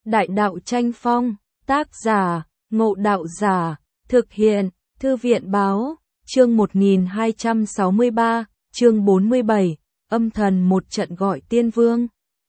Đại đạo tranh phong, tác giả, Ngộ Đạo Giả, thực hiện, Thư viện báo, chương 1263, chương 47, âm thần một trận gọi tiên vương.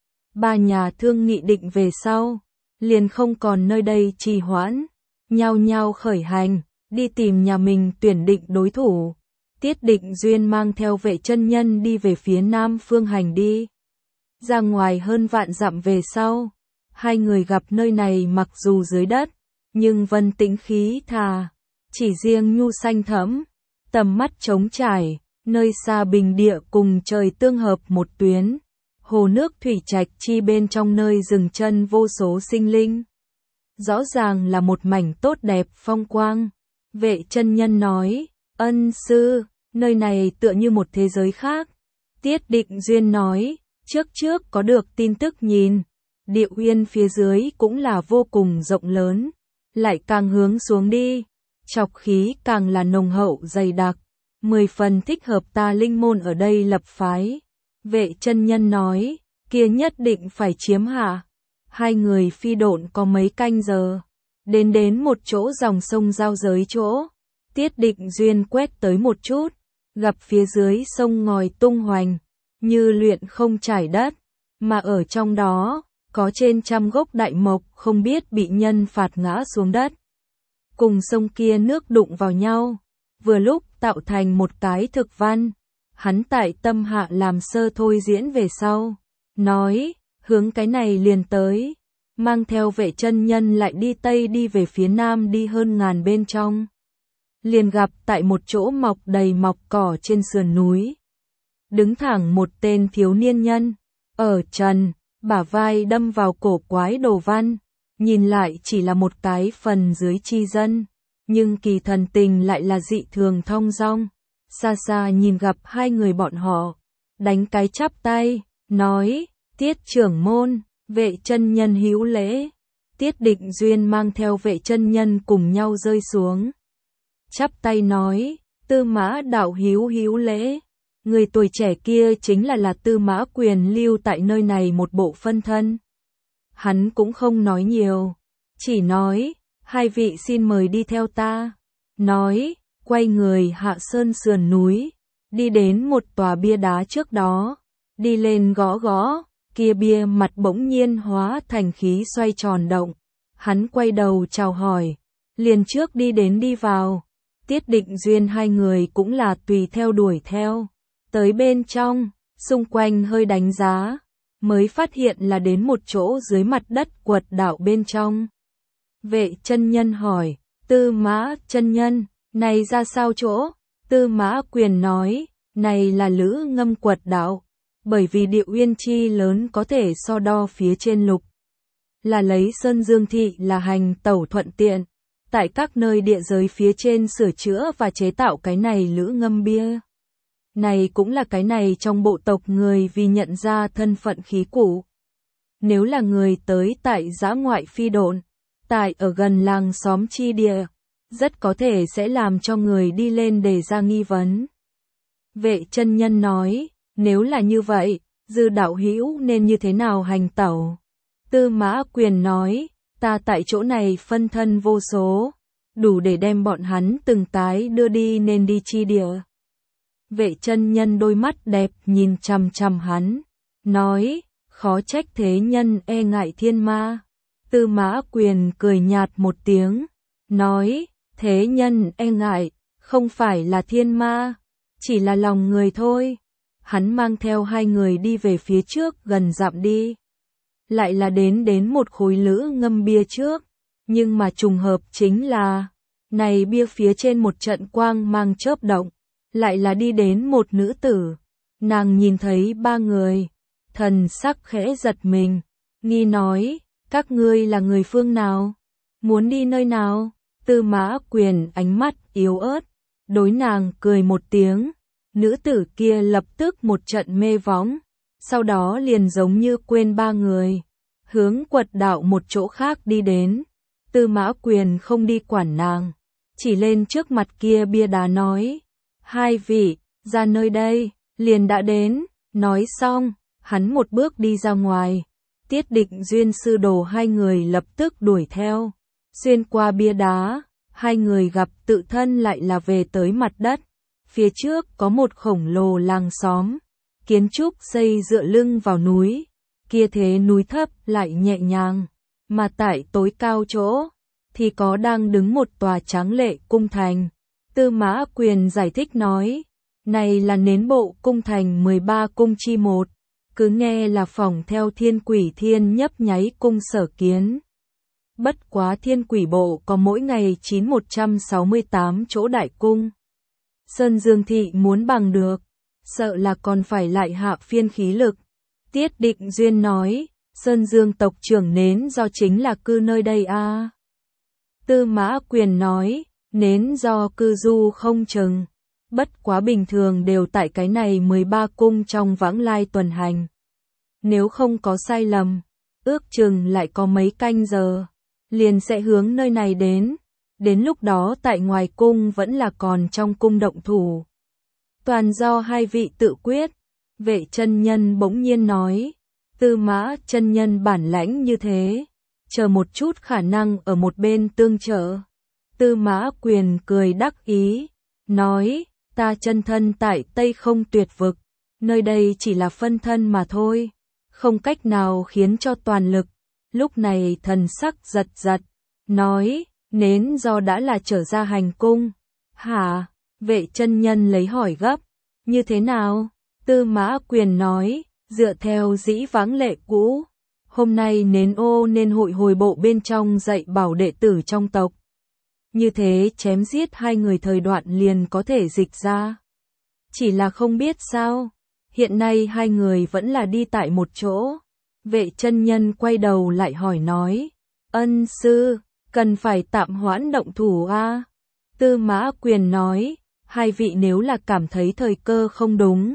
Ba nhà thương nghị định về sau, liền không còn nơi đây trì hoãn, nhao nhao khởi hành, đi tìm nhà mình tuyển định đối thủ. Tiết Định Duyên mang theo Vệ chân nhân đi về phía Nam phương hành đi. Ra ngoài hơn vạn dặm về sau, hai người gặp nơi này mặc dù dưới đất, nhưng vân tĩnh khí thà, chỉ riêng nhu xanh thẫm, tầm mắt trống trải, nơi xa bình địa cùng trời tương hợp một tuyến, hồ nước thủy trạch chi bên trong nơi dừng chân vô số sinh linh. Rõ ràng là một mảnh tốt đẹp phong quang. Vệ chân nhân nói, ân sư, nơi này tựa như một thế giới khác. Tiết Định Duyên nói, trước có được tin tức nhìn, địa uyên phía dưới cũng là vô cùng rộng lớn, lại càng hướng xuống đi, trọc khí càng là nồng hậu dày đặc, 10 phần thích hợp ta linh môn ở đây lập phái. Vệ chân nhân nói, kia nhất định phải chiếm hạ. Hai người phi độn có mấy canh giờ, đến một chỗ dòng sông giao giới chỗ. Tiết Định Duyên quét tới một chút, gặp phía dưới sông ngòi tung hoành, như luyện không trải đất, mà ở trong đó, có trên trăm gốc đại mộc không biết bị nhân phạt ngã xuống đất. Cùng sông kia nước đụng vào nhau, vừa lúc tạo thành một cái thực văn. Hắn tại tâm hạ làm sơ thôi diễn về sau, nói, hướng cái này liền tới, mang theo Vệ chân nhân lại đi tây đi về phía nam đi hơn ngàn bên trong. Liền gặp tại một chỗ mọc đầy mọc cỏ trên sườn núi. Đứng thẳng một tên thiếu niên nhân, ở trần, bả vai đâm vào cổ quái đồ văn, nhìn lại chỉ là một cái phần dưới chi dân, nhưng kỳ thần tình lại là dị thường thong dong. Xa xa nhìn gặp hai người bọn họ, đánh cái chắp tay, nói, Tiết trưởng môn, Vệ chân nhân hữu lễ. Tiết Định Duyên mang theo Vệ chân nhân cùng nhau rơi xuống. Chắp tay nói, Tư Mã đạo hữu lễ. Người tuổi trẻ kia chính là Tư Mã Quyền lưu tại nơi này một bộ phân thân. Hắn cũng không nói nhiều, chỉ nói, hai vị xin mời đi theo ta. Nói, quay người hạ sơn sườn núi, đi đến một tòa bia đá trước đó, đi lên gõ gõ, kia bia mặt bỗng nhiên hóa thành khí xoay tròn động. Hắn quay đầu chào hỏi, liền trước đi đến đi vào. Tiết Định Duyên hai người cũng là tùy theo đuổi theo, tới bên trong, xung quanh hơi đánh giá, mới phát hiện là đến một chỗ dưới mặt đất quật đảo bên trong. Vệ chân nhân hỏi, Tư Mã chân nhân, này ra sao chỗ? Tư Mã Quyền nói, này là Lữ Ngâm quật đạo, bởi vì địa uyên chi lớn có thể so đo phía trên lục. Là lấy Sơn Dương Thị là hành tẩu thuận tiện, tại các nơi địa giới phía trên sửa chữa và chế tạo cái này Lữ Ngâm bia. Này cũng là cái này trong bộ tộc người vì nhận ra thân phận khí cụ. Nếu là người tới tại dã ngoại phi độn, tại ở gần làng xóm chi địa, rất có thể sẽ làm cho người đi lên đề ra nghi vấn. Vệ chân nhân nói, nếu là như vậy, Dư đạo hữu nên như thế nào hành tẩu? Tư Mã Quyền nói, ta tại chỗ này phân thân vô số, đủ để đem bọn hắn từng tái đưa đi nên đi chi địa. Vệ chân nhân đôi mắt đẹp nhìn chằm chằm hắn, nói, khó trách thế nhân e ngại thiên ma. Tư Mã Quyền cười nhạt một tiếng, nói, thế nhân e ngại, không phải là thiên ma, chỉ là lòng người thôi. Hắn mang theo hai người đi về phía trước gần dặm đi. Lại là đến một khối Lữ Ngâm bia trước, nhưng mà trùng hợp chính là, này bia phía trên một trận quang mang chớp động, lại là đi đến một nữ tử. Nàng nhìn thấy ba người, thần sắc khẽ giật mình, nghi nói, các ngươi là người phương nào? Muốn đi nơi nào? Tư Mã Quyền ánh mắt yếu ớt, đối nàng cười một tiếng. Nữ tử kia lập tức một trận mê võng, sau đó liền giống như quên ba người, hướng quật đạo một chỗ khác đi đến. Tư Mã Quyền không đi quản nàng, chỉ lên trước mặt kia bia đá nói, hai vị, ra nơi đây, liền đã đến. Nói xong, hắn một bước đi ra ngoài, Tiết Định Duyên sư đồ hai người lập tức đuổi theo. Xuyên qua bia đá, hai người gặp tự thân lại là về tới mặt đất. Phía trước có một khổng lồ làng xóm, kiến trúc xây dựa lưng vào núi, kia thế núi thấp lại nhẹ nhàng, mà tại tối cao chỗ thì có đang đứng một tòa tráng lệ cung thành. Tư Mã Quyền giải thích nói, này là nến bộ cung thành 13 cung chi một, cứ nghe là phỏng theo Thiên Quỷ Thiên nhấp nháy cung sở kiến. Bất quá Thiên Quỷ bộ có mỗi ngày 9168 chỗ đại cung. Sơn Dương thị muốn bằng được, sợ là còn phải lại hạ phiên khí lực. Tiết Định Duyên nói, Sơn Dương tộc trưởng nến do chính là cư nơi đây a. Tư Mã Quyền nói, nến do cư du không chừng, bất quá bình thường đều tại cái này 13 cung trong vãng lai tuần hành. Nếu không có sai lầm, ước chừng lại có mấy canh giờ, liền sẽ hướng nơi này đến lúc đó tại ngoài cung vẫn là còn trong cung động thủ. Toàn do hai vị tự quyết. Vệ chân nhân bỗng nhiên nói, Tư Mã chân nhân bản lãnh như thế, chờ một chút khả năng ở một bên tương trợ. Tư Mã Quyền cười đắc ý, nói, ta chân thân tại Tây Không Tuyệt Vực, nơi đây chỉ là phân thân mà thôi, không cách nào khiến cho toàn lực. Lúc này thần sắc giật giật, nói, nến do đã là trở ra hành cung. Hả? Vệ chân nhân lấy hỏi gấp, như thế nào? Tư Mã Quyền nói, dựa theo dĩ vãng lệ cũ, hôm nay nến ô nên hội hồi bộ bên trong dạy bảo đệ tử trong tộc. Như thế chém giết hai người thời đoạn liền có thể dịch ra. Chỉ là không biết sao, hiện nay hai người vẫn là đi tại một chỗ. Vệ chân nhân quay đầu lại hỏi nói, ân sư, cần phải tạm hoãn động thủ a? Tư Mã Quyền nói, hai vị nếu là cảm thấy thời cơ không đúng,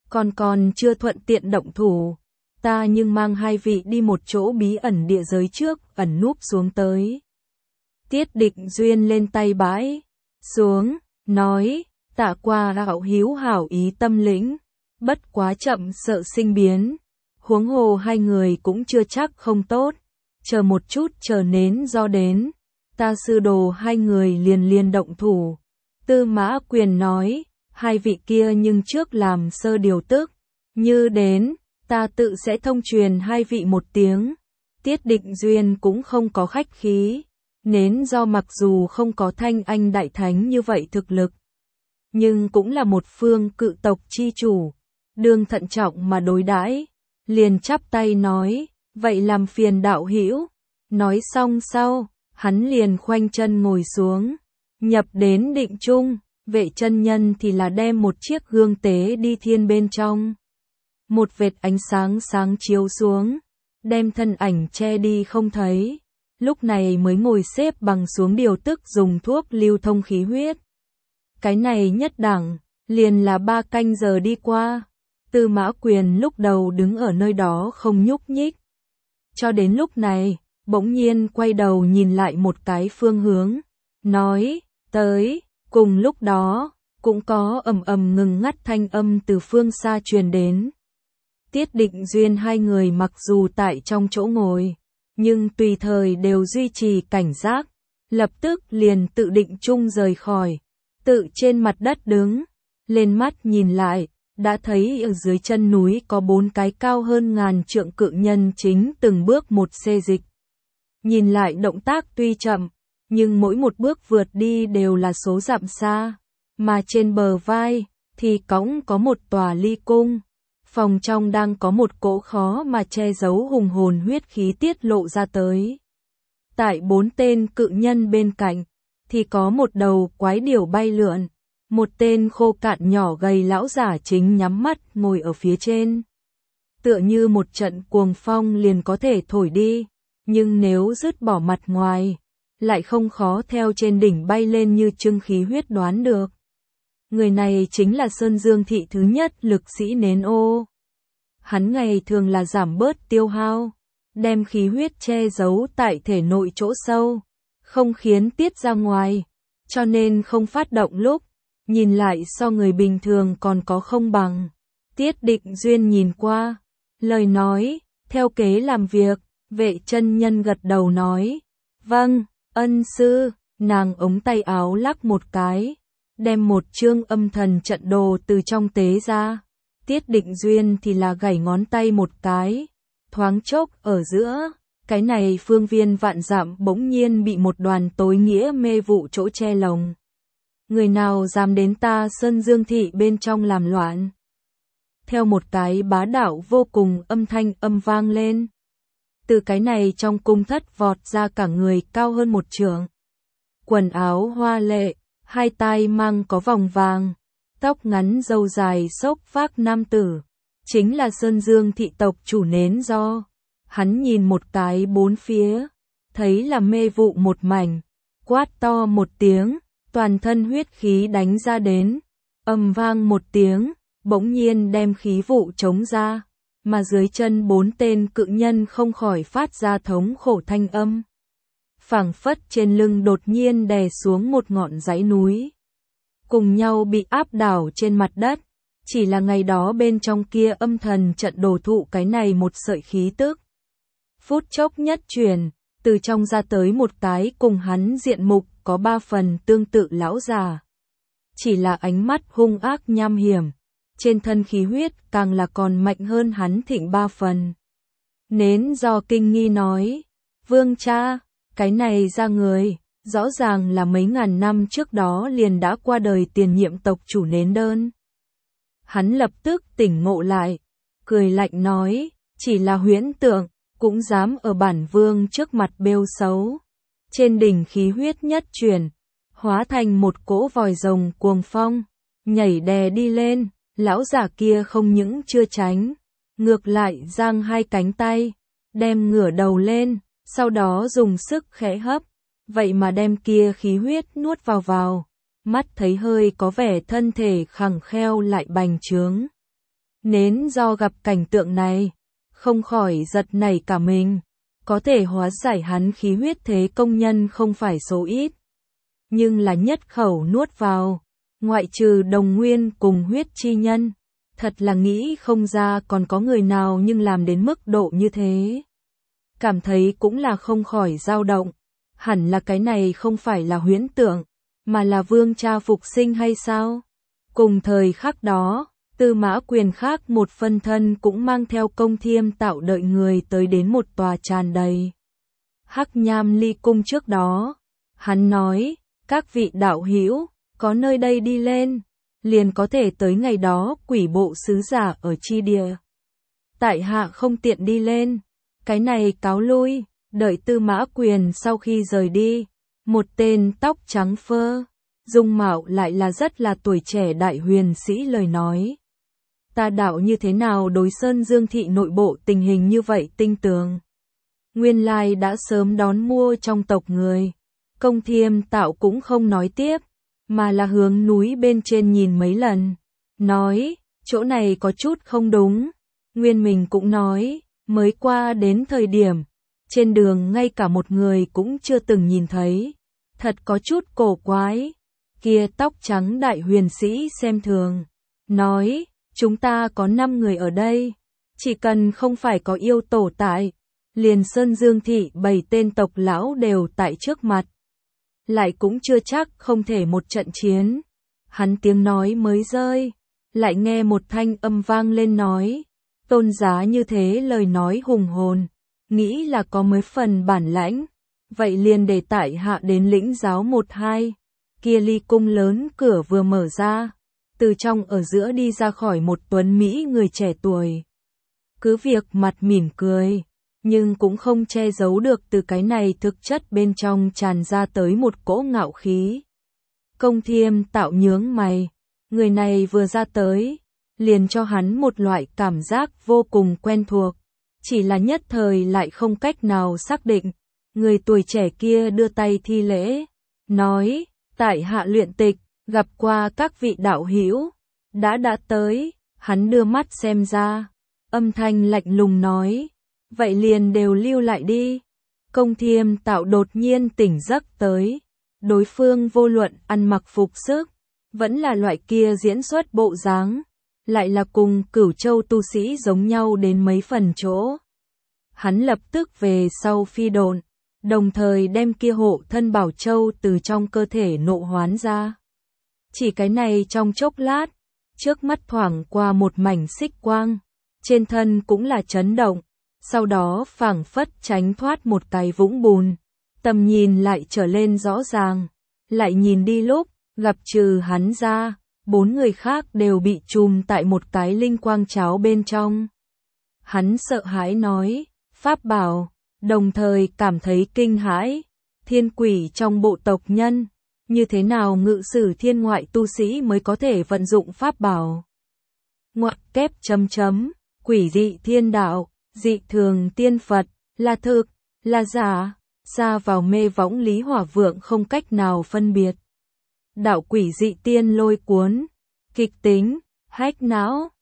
còn chưa thuận tiện động thủ, ta nhưng mang hai vị đi một chỗ bí ẩn địa giới trước, ẩn núp xuống tới. Tiết Định Duyên lên tay bãi xuống, nói, tạ qua hảo hiếu hảo ý tâm lĩnh, bất quá chậm sợ sinh biến, huống hồ hai người cũng chưa chắc không tốt, chờ một chút chờ nến do đến, ta sư đồ hai người liền động thủ. Tư Mã Quyền nói, hai vị kia nhưng trước làm sơ điều tức, như đến, ta tự sẽ thông truyền hai vị một tiếng. Tiết Định Duyên cũng không có khách khí, nến do mặc dù không có Thanh Anh đại thánh như vậy thực lực, nhưng cũng là một phương cự tộc chi chủ, đương thận trọng mà đối đãi, liền chắp tay nói, vậy làm phiền đạo hữu. Nói xong sau, hắn liền khoanh chân ngồi xuống, nhập đến định trung. Vệ chân nhân thì là đem một chiếc gương tế đi thiên bên trong. Một vệt ánh sáng sáng chiếu xuống, đem thân ảnh che đi không thấy. Lúc này mới ngồi xếp bằng xuống điều tức dùng thuốc lưu thông khí huyết. Cái này nhất đẳng, liền là 3 canh giờ đi qua. Tư Mã Quyền lúc đầu đứng ở nơi đó không nhúc nhích. Cho đến lúc này, bỗng nhiên quay đầu nhìn lại một cái phương hướng, nói, tới. Cùng lúc đó, cũng có ầm ầm ngừng ngắt thanh âm từ phương xa truyền đến. Tiết Định Duyên hai người mặc dù tại trong chỗ ngồi, nhưng tùy thời đều duy trì cảnh giác, lập tức liền tự định chung rời khỏi, tự trên mặt đất đứng, lên mắt nhìn lại, đã thấy ở dưới chân núi có 4 cái cao hơn ngàn trượng cự nhân chính từng bước một xê dịch. Nhìn lại động tác tuy chậm, nhưng mỗi một bước vượt đi đều là số dặm xa, mà trên bờ vai thì cõng có một tòa ly cung, phòng trong đang có một cỗ khó mà che giấu hùng hồn huyết khí tiết lộ ra tới. Tại 4 tên cự nhân bên cạnh thì có một đầu quái điểu bay lượn, một tên khô cạn nhỏ gầy lão giả chính nhắm mắt ngồi ở phía trên. Tựa như một trận cuồng phong liền có thể thổi đi, nhưng nếu dứt bỏ mặt ngoài, lại không khó theo trên đỉnh bay lên như trưng khí huyết đoán được. Người này chính là Sơn Dương thị thứ nhất lực sĩ Nến Ô. Hắn ngày thường là giảm bớt tiêu hao, đem khí huyết che giấu tại thể nội chỗ sâu, không khiến tiết ra ngoài, cho nên không phát động lúc, nhìn lại so người bình thường còn có không bằng. Tiết Định Duyên nhìn qua, lời nói, theo kế làm việc. Vệ chân nhân gật đầu nói, vâng, ân sư. Nàng ống tay áo lắc một cái, đem một chương âm thần trận đồ từ trong tế ra. Tiết Định Duyên thì là gảy ngón tay một cái, thoáng chốc ở giữa, cái này phương viên vạn dặm bỗng nhiên bị một đoàn tối nghĩa mê vụ chỗ che lồng. Người nào dám đến ta Sơn Dương thị bên trong làm loạn? Theo một cái bá đạo vô cùng âm thanh âm vang lên. Từ cái này trong cung thất vọt ra cả người cao hơn một trượng. Quần áo hoa lệ, hai tai mang có vòng vàng, tóc ngắn râu dài xốc phác nam tử. Chính là Sơn Dương thị tộc chủ Nến Do. Hắn nhìn một cái bốn phía, thấy là mê vụ một mảnh, quát to một tiếng, toàn thân huyết khí đánh ra đến, ầm vang một tiếng, bỗng nhiên đem khí vụ chống ra, mà dưới chân bốn tên cự nhân không khỏi phát ra thống khổ thanh âm. Phảng phất trên lưng đột nhiên đè xuống một ngọn dãy núi, cùng nhau bị áp đảo trên mặt đất. Chỉ là ngày đó bên trong kia âm thần trận đồ thụ cái này một sợi khí tức. Phút chốc nhất truyền, từ trong ra tới một cái cùng hắn diện mục có ba phần tương tự lão già. Chỉ là ánh mắt hung ác nham hiểm, trên thân khí huyết càng là còn mạnh hơn hắn thịnh ba phần. Nến Do kinh nghi nói, vương cha, cái này ra người, rõ ràng là mấy ngàn năm trước đó liền đã qua đời tiền nhiệm tộc chủ Nến Đơn. Hắn lập tức tỉnh ngộ lại, cười lạnh nói, chỉ là huyễn tượng, cũng dám ở bản vương trước mặt bêu xấu. Trên đỉnh khí huyết nhất truyền, hóa thành một cỗ vòi rồng cuồng phong, nhảy đè đi lên, lão giả kia không những chưa tránh, ngược lại giang hai cánh tay, đem ngửa đầu lên, sau đó dùng sức khẽ hấp, vậy mà đem kia khí huyết nuốt vào. Mắt thấy hơi có vẻ thân thể khẳng kheo lại bành trướng. Nến Do gặp cảnh tượng này, không khỏi giật nảy cả mình, có thể hóa giải hắn khí huyết thế công nhân không phải số ít. Nhưng là nhất khẩu nuốt vào, ngoại trừ Đồng Nguyên cùng huyết chi nhân, thật là nghĩ không ra còn có người nào nhưng làm đến mức độ như thế. Cảm thấy cũng là không khỏi dao động, hẳn là cái này không phải là huyễn tượng, mà là vương cha phục sinh hay sao? Cùng thời khắc đó, Tư Mã Quyền khác một phân thân cũng mang theo Công Thiêm Tạo đợi người tới đến một tòa tràn đầy hắc nham ly cung trước đó. Hắn nói, các vị đạo hữu, có nơi đây đi lên, liền có thể tới ngày đó quỷ bộ sứ giả ở chi địa. Tại hạ không tiện đi lên, cái này cáo lui. Đợi Tư Mã Quyền sau khi rời đi, một tên tóc trắng phơ, dung mạo lại là rất là tuổi trẻ đại huyền sĩ lời nói. Ta đạo như thế nào đối Sơn Dương thị nội bộ tình hình như vậy tinh tường. Nguyên lai đã sớm đón mua trong tộc người. Công Thiêm Tạo cũng không nói tiếp, mà là hướng núi bên trên nhìn mấy lần. Nói, chỗ này có chút không đúng. Nguyên mình cũng nói, mới qua đến thời điểm, trên đường ngay cả một người cũng chưa từng nhìn thấy. Thật có chút cổ quái. Kia tóc trắng đại huyền sĩ xem thường. Nói, chúng ta có 5 người ở đây. Chỉ cần không phải có yêu tổ tại. Liền Sơn Dương thị 7 tên tộc lão đều tại trước mặt. Lại cũng chưa chắc không thể một trận chiến. Hắn tiếng nói mới rơi. Lại nghe một thanh âm vang lên nói. Tôn giá như thế lời nói hùng hồn. Nghĩ là có mấy phần bản lãnh. Vậy liền để tại hạ đến lĩnh giáo 1-2. Kia ly cung lớn cửa vừa mở ra. Từ trong ở giữa đi ra khỏi một tuấn Mỹ người trẻ tuổi. Cứ việc mặt mỉm cười, nhưng cũng không che giấu được từ cái này thực chất bên trong tràn ra tới một cỗ ngạo khí. Công Thiêm Tạo nhướng mày, người này vừa ra tới, liền cho hắn một loại cảm giác vô cùng quen thuộc. Chỉ là nhất thời lại không cách nào xác định. Người tuổi trẻ kia đưa tay thi lễ, nói, tại hạ luyện tịch, gặp qua các vị đạo hữu, đã tới. Hắn đưa mắt xem ra, âm thanh lạnh lùng nói, vậy liền đều lưu lại đi. Công Thiêm Tạo đột nhiên tỉnh giấc tới, đối phương vô luận ăn mặc phục sức, vẫn là loại kia diễn xuất bộ dáng, lại là cùng Cửu Châu tu sĩ giống nhau đến mấy phần chỗ. hắn lập tức về sau phi độn, đồng thời đem kia hộ thân bảo châu từ trong cơ thể nộ hoán ra. Chỉ cái này trong chốc lát, trước mắt thoảng qua một mảnh xích quang, trên thân cũng là chấn động, sau đó phảng phất tránh thoát một cái vũng bùn, tầm nhìn lại trở lên rõ ràng, lại nhìn đi lúc, gặp trừ hắn ra, 4 người khác đều bị trùm tại một cái linh quang cháo bên trong. Hắn sợ hãi nói, pháp bảo, đồng thời cảm thấy kinh hãi, thiên quỷ trong bộ tộc nhân, như thế nào ngự sử thiên ngoại tu sĩ mới có thể vận dụng pháp bảo. Ngoặc kép chấm chấm, quỷ dị thiên đạo, dị thường tiên Phật, là thực, là giả, xa vào mê võng Lý Hỏa Vượng không cách nào phân biệt. Đạo quỷ dị tiên lôi cuốn, kịch tính, hách não,